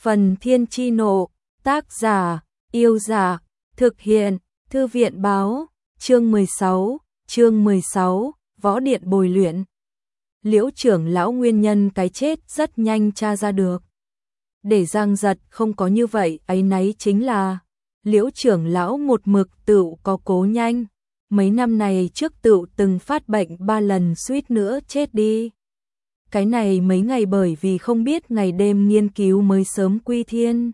Phần Thiên Chi Nộ, tác giả, Yêu Dạ, thực hiện, Thư viện Báo, chương 16, Võ Điện Bồi Luyện. Liễu trưởng lão nguyên nhân cái chết rất nhanh tra ra được. Để Giang Giật không có như vậy áy náy chính là Liễu trưởng lão một mực tựu có cố nhanh. Mấy năm này trước tựu từng phát bệnh 3 lần suýt nữa chết đi. Cái này mấy ngày bởi vì không biết ngày đêm nghiên cứu mới sớm quy thiên.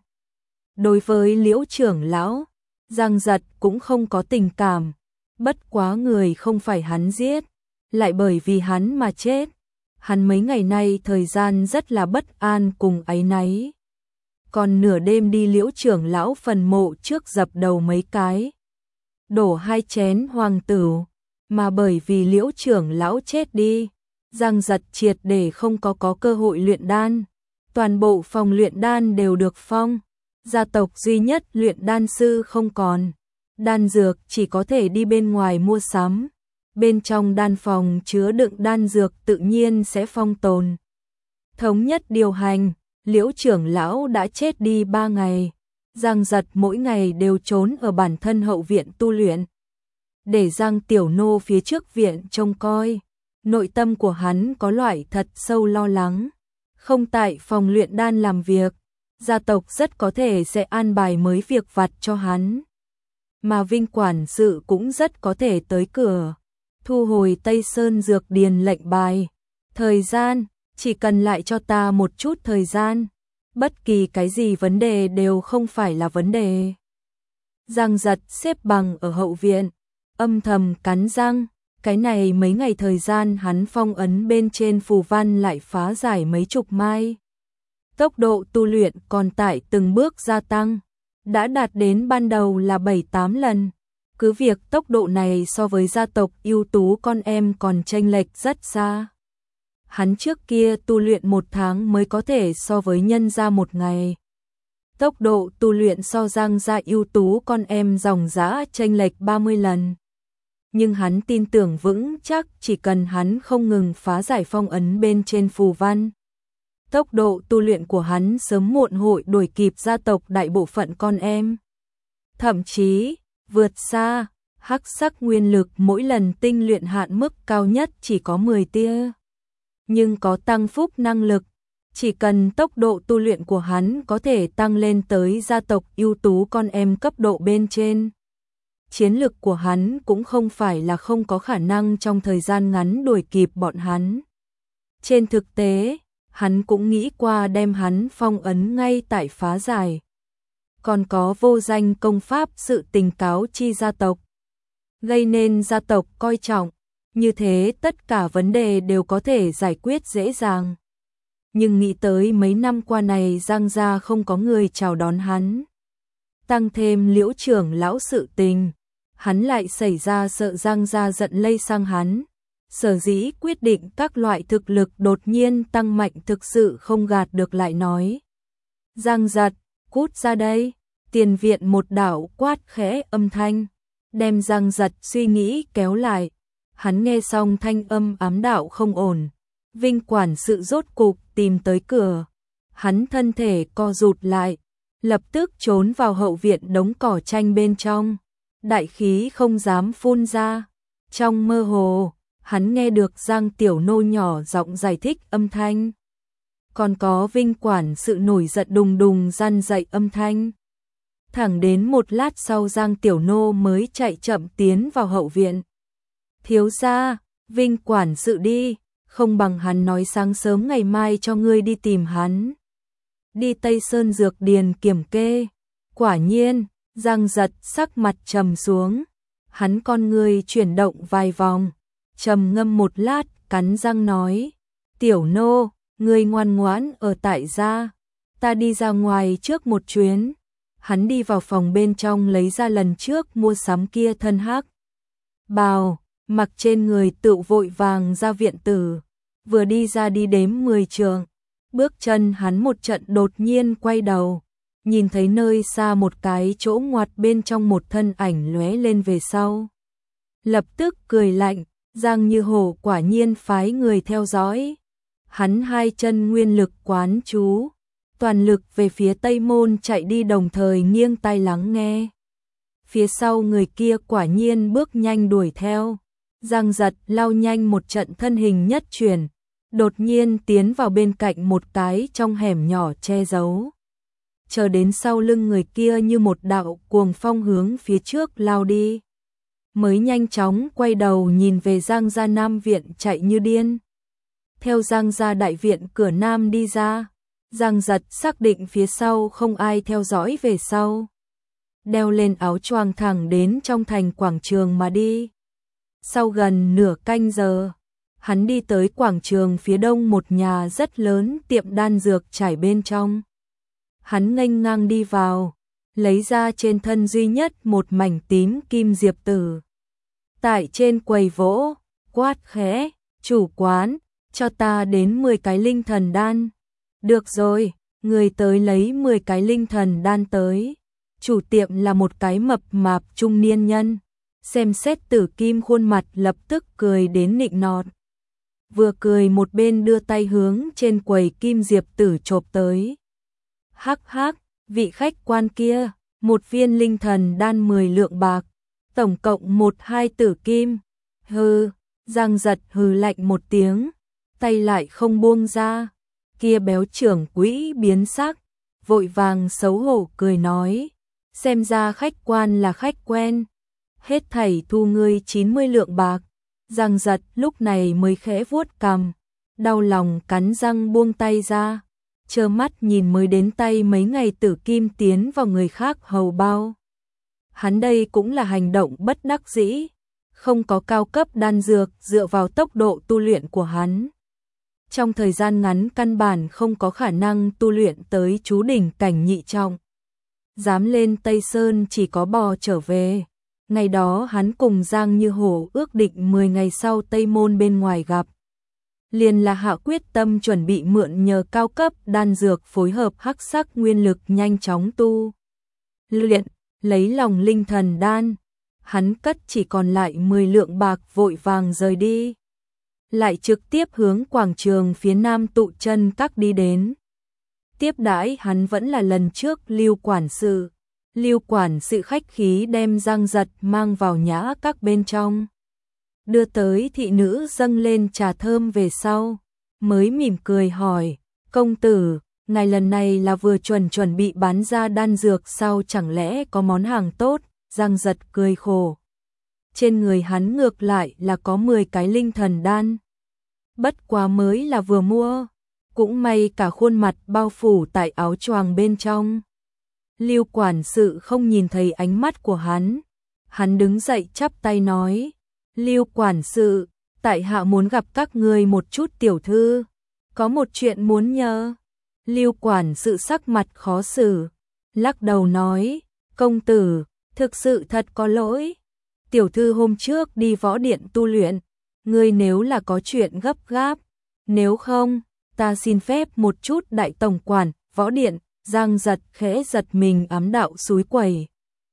Đối với Liễu trưởng lão, Giang Giật cũng không có tình cảm, bất quá người không phải hắn giết, lại bởi vì hắn mà chết. Hắn mấy ngày nay thời gian rất là bất an cùng áy náy. Còn nửa đêm đi Liễu trưởng lão phần mộ trước dập đầu mấy cái, đổ 2 chén hoàng tửu, mà bởi vì Liễu trưởng lão chết đi, Giang Giật triệt để không có cơ hội luyện đan. Toàn bộ phòng luyện đan đều được phong, gia tộc duy nhất luyện đan sư không còn. Đan dược chỉ có thể đi bên ngoài mua sắm. Bên trong đan phòng chứa đựng đan dược tự nhiên sẽ phong tồn. Thống nhất điều hành, Liễu trưởng lão đã chết đi 3 ngày. Giang Giật mỗi ngày đều trốn ở bản thân hậu viện tu luyện. Để Giang Tiểu Nô phía trước viện trông coi. Nội tâm của hắn có loại thật sâu lo lắng. Không tại phòng luyện đan làm việc, gia tộc rất có thể sẽ an bài mới việc vặt cho hắn. Mà Vinh quản sự cũng rất có thể tới cửa, thu hồi Tây Sơn Dược Điền lệnh bài. Thời gian, chỉ cần lại cho ta một chút thời gian, bất kỳ cái gì vấn đề đều không phải là vấn đề. Giang Giật xếp bằng ở hậu viện, âm thầm cắn răng. Cái này mấy ngày thời gian hắn phong ấn bên trên phù văn lại phá giải mấy chục mai. Tốc độ tu luyện còn tại từng bước gia tăng, đã đạt đến ban đầu là 7-8 lần. Cứ việc tốc độ này so với gia tộc ưu tú con em còn chênh lệch rất xa. Hắn trước kia tu luyện 1 tháng mới có thể so với nhân gia 1 ngày. Tốc độ tu luyện so Giang gia ưu tú con em dòng dã chênh lệch 30 lần. Nhưng hắn tin tưởng vững chắc chỉ cần hắn không ngừng phá giải phong ấn bên trên phù văn, tốc độ tu luyện của hắn sớm muộn hội đuổi kịp gia tộc đại bộ phận con em. Thậm chí, vượt xa, hắc sắc nguyên lực mỗi lần tinh luyện hạn mức cao nhất chỉ có 10 tia. Nhưng có tăng phúc năng lực, chỉ cần tốc độ tu luyện của hắn có thể tăng lên tới gia tộc ưu tú con em cấp độ bên trên. Chiến lực của hắn cũng không phải là không có khả năng trong thời gian ngắn đuổi kịp bọn hắn. Trên thực tế, hắn cũng nghĩ qua đem hắn phong ấn ngay tại phá giải. Còn có vô danh công pháp sự tình cáo chi gia tộc, gây nên gia tộc coi trọng, như thế tất cả vấn đề đều có thể giải quyết dễ dàng. Nhưng nghĩ tới mấy năm qua này Giang gia không có người chào đón hắn. Tăng thêm Liễu trưởng lão sự tình, hắn lại xảy ra sợ Giang gia giận lây sang hắn. Sở dĩ quyết định các loại thực lực đột nhiên tăng mạnh thực sự không gạt được lại nói. Giang Giật, cút ra đây. Tiền viện một đạo quát khẽ âm thanh, đem Giang Giật suy nghĩ kéo lại. Hắn nghe xong thanh âm ám đạo không ổn. Vinh quản sự rốt cục tìm tới cửa. Hắn thân thể co rụt lại, lập tức trốn vào hậu viện đống cỏ tranh bên trong. Đại khí không dám phun ra. Trong mơ hồ, hắn nghe được Giang Tiểu Nô nhỏ giọng giải thích âm thanh. Còn có Vinh quản sự nổi giận đùng đùng răn dậy âm thanh. Thẳng đến một lát sau Giang Tiểu Nô mới chạy chậm tiến vào hậu viện. Thiếu gia, Vinh quản sự đi, không bằng hắn nói sáng sớm ngày mai cho ngươi đi tìm hắn. Đi Tây Sơn Dược Điền kiểm kê. Quả nhiên, Giang Giật sắc mặt trầm xuống. Hắn con ngươi chuyển động vài vòng, trầm ngâm một lát, cắn răng nói. Tiểu Nô, ngươi ngoan ngoãn ở tại gia, ta đi ra ngoài trước một chuyến. Hắn đi vào phòng bên trong lấy ra lần trước mua sắm kia thân hắc bào, mặc trên người tựu vội vàng ra viện tử. Vừa đi ra đi đếm 10 trượng, bước chân hắn một trận đột nhiên quay đầu, nhìn thấy nơi xa một cái chỗ ngoặt bên trong một thân ảnh lóe lên về sau. Lập tức cười lạnh, Giang Như Hổ quả nhiên phái người theo dõi. Hắn 2 chân nguyên lực quán chú, toàn lực về phía Tây Môn chạy đi, đồng thời nghiêng tai lắng nghe. Phía sau người kia quả nhiên bước nhanh đuổi theo. Giang Giật lao nhanh một trận, thân hình nhất chuyển, đột nhiên tiến vào bên cạnh một cái trong hẻm nhỏ che giấu. Chờ đến sau lưng người kia như một đạo cuồng phong hướng phía trước lao đi. Mới nhanh chóng quay đầu nhìn về Giang gia Nam viện chạy như điên. Theo Giang gia đại viện cửa Nam đi ra, Giang Giật xác định phía sau không ai theo dõi về sau. Đeo lên áo choàng thẳng đến trong thành quảng trường mà đi. Sau gần nửa canh giờ, hắn đi tới quảng trường phía đông một nhà rất lớn tiệm đan dược trải bên trong. Hắn nghênh ngang đi vào, lấy ra trên thân duy nhất một mảnh tím kim diệp tử. Tại trên quầy vỗ, quát khẽ, chủ quán, cho ta đến 10 cái linh thần đan. Được rồi, người tới lấy 10 cái linh thần đan tới. Chủ tiệm là một cái mập mạp trung niên nhân. Xem xét tử kim khuôn mặt lập tức cười đến nịnh nọt. Vừa cười một bên đưa tay hướng trên quầy kim diệp tử chộp tới. Hắc hắc, vị khách quan kia, một viên linh thần đan 10 lượng bạc, tổng cộng 1-2 tử kim. Hừ, Giang Giật hừ lạnh một tiếng, tay lại không buông ra. Kia béo trưởng quỹ biến sắc, vội vàng xấu hổ cười nói, xem ra khách quan là khách quen. Hết thảy thu ngươi 90 lượng bạc. Giang Giật lúc này mới khẽ vuốt cằm, đau lòng cắn răng buông tay ra, trơ mắt nhìn mới đến tay mấy ngày tử kim tiến vào người khác hầu bao. Hắn đây cũng là hành động bất đắc dĩ, không có cao cấp đan dược, dựa vào tốc độ tu luyện của hắn. Trong thời gian ngắn căn bản không có khả năng tu luyện tới chú đỉnh cảnh nhị trọng. Dám lên Tây Sơn chỉ có bò trở về. Ngày đó hắn cùng Giang Như Hổ ước định 10 ngày sau Tây Môn bên ngoài gặp. Liền là hạ quyết tâm chuẩn bị mượn nhờ cao cấp đan dược phối hợp hắc sắc nguyên lực nhanh chóng tu luyện, lấy lòng linh thần đan. Hắn cất chỉ còn lại 10 lượng bạc vội vàng rời đi. Lại trực tiếp hướng quảng trường phía nam tụ chân các đi đến. Tiếp đãi hắn vẫn là lần trước Lưu quản sự. Lưu quản sự khách khí đem Giang Giật mang vào nhã các bên trong. Đưa tới thị nữ dâng lên trà thơm về sau. Mới mỉm cười hỏi, công tử, ngài lần này là vừa chuẩn bị bán ra đan dược sao, chẳng lẽ có món hàng tốt? Giang Giật cười khổ. Trên người hắn ngược lại là có 10 cái linh thần đan. Bất quá mới là vừa mua. Cũng may cả khuôn mặt bao phủ tại áo choàng bên trong. Lưu quản sự không nhìn thấy ánh mắt của hắn. Hắn đứng dậy chắp tay nói, Lưu quản sự, tại hạ muốn gặp các ngươi một chút tiểu thư. Có một chuyện muốn nhờ. Lưu quản sự sắc mặt khó xử, lắc đầu nói, công tử, thực sự thật có lỗi. Tiểu thư hôm trước đi võ điện tu luyện, ngươi nếu là có chuyện gấp gáp, nếu không, ta xin phép một chút. Đại tổng quản, võ điện. Giang Giật khẽ giật mình, ám đạo xúi quẩy.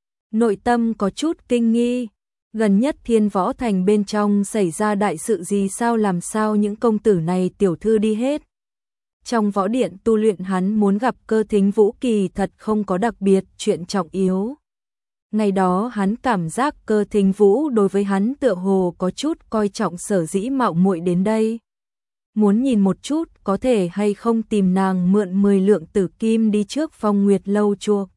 Nội tâm có chút kinh nghi, gần nhất Thiên Võ Thành bên trong xảy ra đại sự gì sao, làm sao những công tử này tiểu thư đi hết. Trong võ điện tu luyện hắn muốn gặp Cơ Thính Vũ kỳ thật không có đặc biệt chuyện trọng yếu. Ngày đó hắn cảm giác Cơ Thính Vũ đối với hắn tựa hồ có chút coi trọng, sở dĩ mạo muội đến đây. Muốn nhìn một chút có thể hay không tìm nàng mượn 10 lượng tử kim đi trước Phong Nguyệt lâu chuộc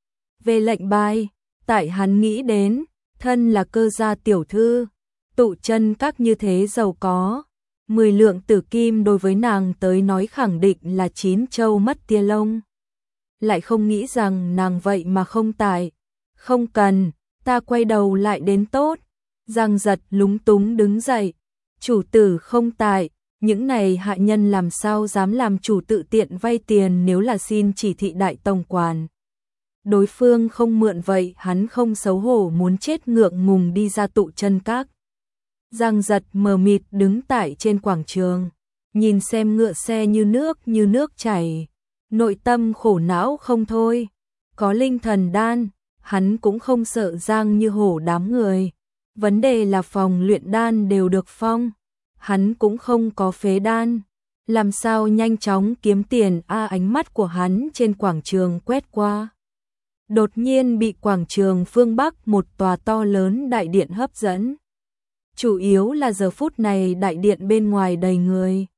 về lệnh bài. Tại hắn nghĩ đến, thân là Cơ gia tiểu thư, tụ chân các như thế giàu có, 10 lượng tử kim đối với nàng tới nói khẳng định là 9 châu mất tia lông. Lại không nghĩ rằng nàng vậy mà không tại. Không cần, ta quay đầu lại đến tốt. Giang Giật lúng túng đứng dậy, chủ tử không tại. Những này hạ nhân làm sao dám làm chủ tự tiện vay tiền, nếu là xin chỉ thị đại tổng quản. Đối phương không mượn vậy hắn không xấu hổ muốn chết, ngượng ngùng đi ra tụ chân các. Giang Giật mờ mịt đứng tại trên quảng trường, nhìn xem ngựa xe như nước chảy. Nội tâm khổ não không thôi. Có linh thần đan, hắn cũng không sợ Giang Như Hổ đám người. Vấn đề là phòng luyện đan đều được phong. Hắn cũng không có phế đan, Làm sao nhanh chóng kiếm tiền ánh mắt của hắn trên quảng trường quét qua. Đột nhiên bị quảng trường phương Bắc một tòa to lớn đại điện hấp dẫn. Chủ yếu là giờ phút này đại điện bên ngoài đầy người.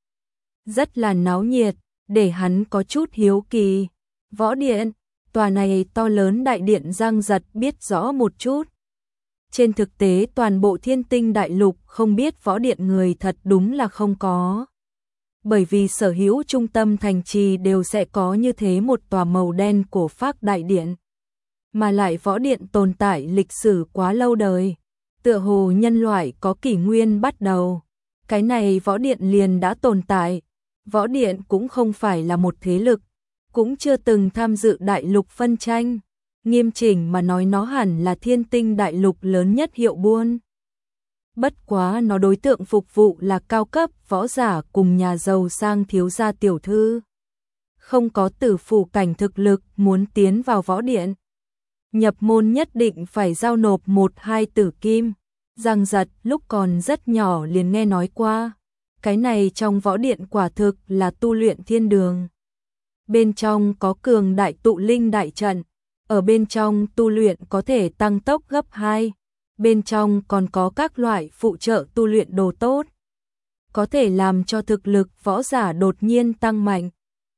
Rất là náo nhiệt, để hắn có chút hiếu kỳ. Võ điện, tòa này to lớn đại điện Giang Giật biết rõ một chút. Trên thực tế toàn bộ Thiên Tinh đại lục không biết võ điện người thật đúng là không có. Bởi vì sở hữu trung tâm thành trì đều sẽ có như thế một tòa màu đen cổ phác đại điện. Mà lại võ điện tồn tại lịch sử quá lâu đời. Tựa hồ nhân loại có kỷ nguyên bắt đầu. Cái này võ điện liền đã tồn tại. Võ điện cũng không phải là một thế lực. Cũng chưa từng tham dự đại lục phân tranh. Nghiêm chỉnh mà nói nó hẳn là Thiên Tinh đại lục lớn nhất hiệu buôn. Bất quá nó đối tượng phục vụ là cao cấp võ giả cùng nhà giàu sang thiếu gia tiểu thư. Không có tử phủ cảnh thực lực muốn tiến vào võ điện. Nhập môn nhất định phải giao nộp 1-2 tử kim. Giang Giật lúc còn rất nhỏ liền nghe nói qua. Cái này trong võ điện quả thực là tu luyện thiên đường. Bên trong có cường đại tụ linh đại trận. Ở bên trong tu luyện có thể tăng tốc gấp 2. Bên trong còn có các loại phụ trợ tu luyện đồ tốt. Có thể làm cho thực lực võ giả đột nhiên tăng mạnh.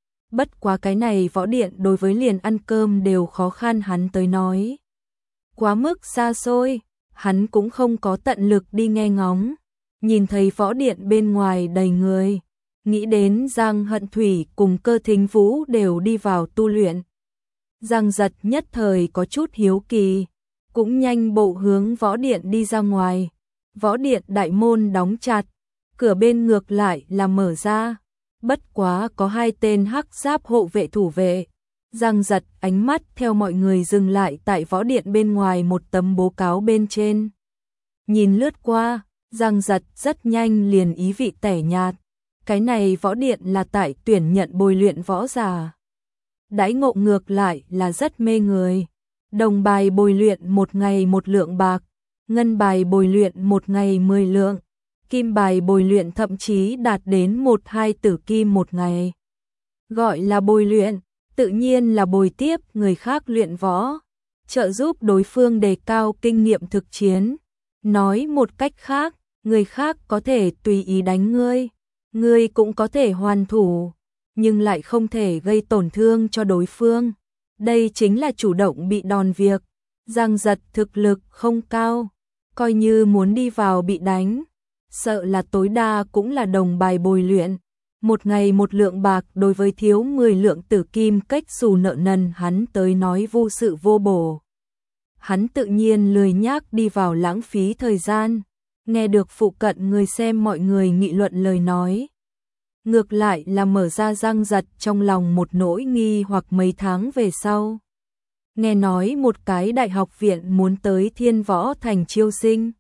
Bất quá cái này võ điện đối với liền ăn cơm đều khó khăn hắn tới nói. Quá mức xa xôi, hắn cũng không có tận lực đi nghe ngóng. Nhìn thấy võ điện bên ngoài đầy người. Nghĩ đến Giang Hận Thủy cùng Cơ Thính Vũ đều đi vào tu luyện. Giang Giật nhất thời có chút hiếu kỳ. Cũng nhanh bộ hướng võ điện đi ra ngoài. Võ điện đại môn đóng chặt. Cửa bên ngược lại là mở ra. Bất quá có 2 tên hắc giáp hộ vệ thủ vệ. Giang Giật ánh mắt theo mọi người dừng lại tại võ điện bên ngoài một tấm bố cáo bên trên. Nhìn lướt qua, Giang Giật rất nhanh liền ý vị tẻ nhạt. Cái này võ điện là tại tuyển nhận bồi luyện võ giả. Đãi ngộ ngược lại là rất mê người. Đồng bài bồi luyện 1 ngày 1 lượng bạc, ngân bài bồi luyện 1 ngày 10 lượng, kim bài bồi luyện thậm chí đạt đến 1-2 tử kim 1 ngày. Gọi là bồi luyện, tự nhiên là bồi tiếp người khác luyện võ, trợ giúp đối phương đề cao kinh nghiệm thực chiến. Nói một cách khác, người khác có thể tùy ý đánh ngươi, ngươi cũng có thể hoàn thủ, nhưng lại không thể gây tổn thương cho đối phương. Đây chính là chủ động bị đòn việc. Giang Giật thực lực không cao, coi như muốn đi vào bị đánh, sợ là tối đa cũng là đồng bài bồi luyện. 1 ngày 1 lượng bạc đối với thiếu 10 lượng tử kim cách xù nợ nần hắn tới nói vô sự vô bổ. Hắn tự nhiên lười nhác đi vào lãng phí thời gian, nghe được phụ cận người xem mọi người nghị luận lời nói. Ngược lại là mở ra Giang Giật trong lòng một nỗi nghi hoặc mấy tháng về sau. Nghe nói một cái đại học viện muốn tới Thiên Võ Thành chiêu sinh.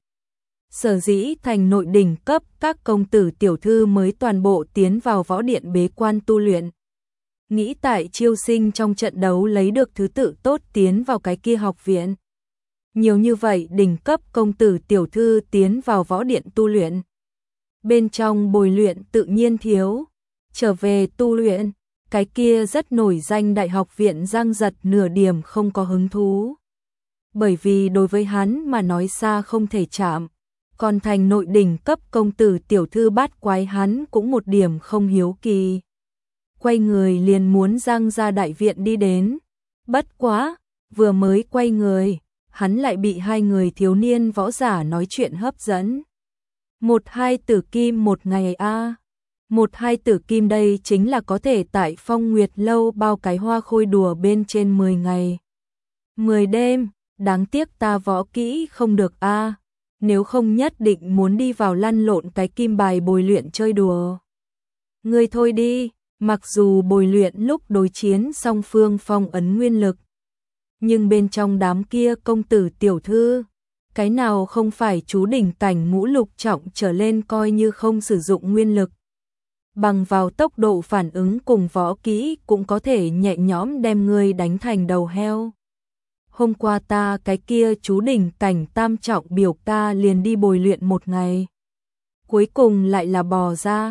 Sở dĩ thành nội đỉnh cấp các công tử tiểu thư mới toàn bộ tiến vào võ điện bế quan tu luyện. Nghĩ tại chiêu sinh trong trận đấu lấy được thứ tự tốt tiến vào cái kia học viện. Nhiều như vậy đỉnh cấp công tử tiểu thư tiến vào võ điện tu luyện. Bên trong bồi luyện tự nhiên thiếu. Trở về tu luyện, cái kia rất nổi danh đại học viện Giang Giật nửa điểm không có hứng thú. Bởi vì đối với hắn mà nói xa không thể chạm. Còn thành nội đỉnh cấp công tử tiểu thư bát quái hắn cũng một điểm không hiếu kỳ. Quay người liền muốn Giang ra đại viện đi đến. Bất quá, vừa mới quay người, hắn lại bị 2 người thiếu niên võ giả nói chuyện hấp dẫn. 1-2 tử kim 1 ngày a. 1-2 tử kim đây chính là có thể tại Phong Nguyệt lâu bao cái hoa khôi đùa bên trên 10 ngày. 10 đêm, đáng tiếc ta võ kỹ không được a. Nếu không nhất định muốn đi vào lăn lộn cái kim bài bồi luyện chơi đùa. Ngươi thôi đi, mặc dù bồi luyện lúc đối chiến song phương phong ấn nguyên lực. Nhưng bên trong đám kia công tử tiểu thư, cái nào không phải chú đỉnh cảnh ngũ lục trọng trở lên coi như không sử dụng nguyên lực. Bằng vào tốc độ phản ứng cùng võ kỹ cũng có thể nhẹ nhõm đem ngươi đánh thành đầu heo. Hôm qua ta cái kia chú đỉnh cảnh tam trọng biểu ca liền đi bồi luyện 1 ngày. Cuối cùng lại là bò ra.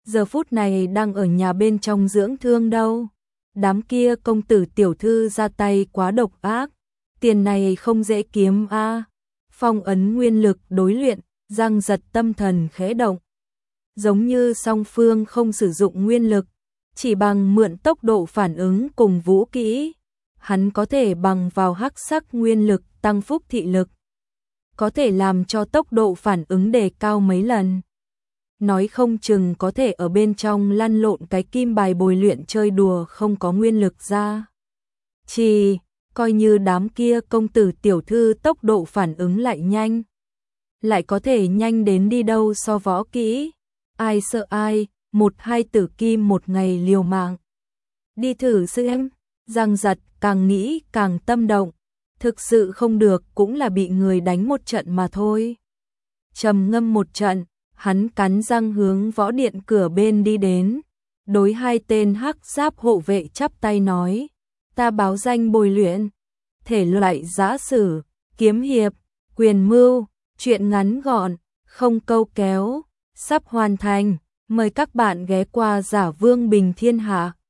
giờ phút này đang ở nhà bên trong dưỡng thương đâu. Đám kia công tử tiểu thư ra tay quá độc ác, tiền này không dễ kiếm a. Phong ấn nguyên lực đối luyện, Giang Giật tâm thần khẽ động. Giống như song phương không sử dụng nguyên lực, chỉ bằng mượn tốc độ phản ứng cùng vũ kỹ, hắn có thể bằng vào hắc sắc nguyên lực tăng phúc thị lực, có thể làm cho tốc độ phản ứng đề cao mấy lần. Nói không chừng có thể ở bên trong lăn lộn cái kim bài bồi luyện chơi đùa không có nguyên lực ra. Coi như đám kia công tử tiểu thư tốc độ phản ứng lại nhanh, lại có thể nhanh đến đi đâu so võ kỹ. Ai sợ ai, 1-2 tử kim một ngày liều mạng. Đi thử xem. Giang Giật càng nghĩ càng tâm động, thực sự không được cũng là bị người đánh một trận mà thôi. Trầm ngâm một trận, hắn cắn răng hướng võ điện cửa bên đi đến, đối 2 tên hắc giáp hộ vệ chắp tay nói, ta báo danh bồi luyện, thể loại giã sử, kiếm hiệp, quyền mưu, truyện ngắn gọn, không câu kéo, sắp hoàn thành, mời các bạn ghé qua Giả Vương Bình Thiên Hạ.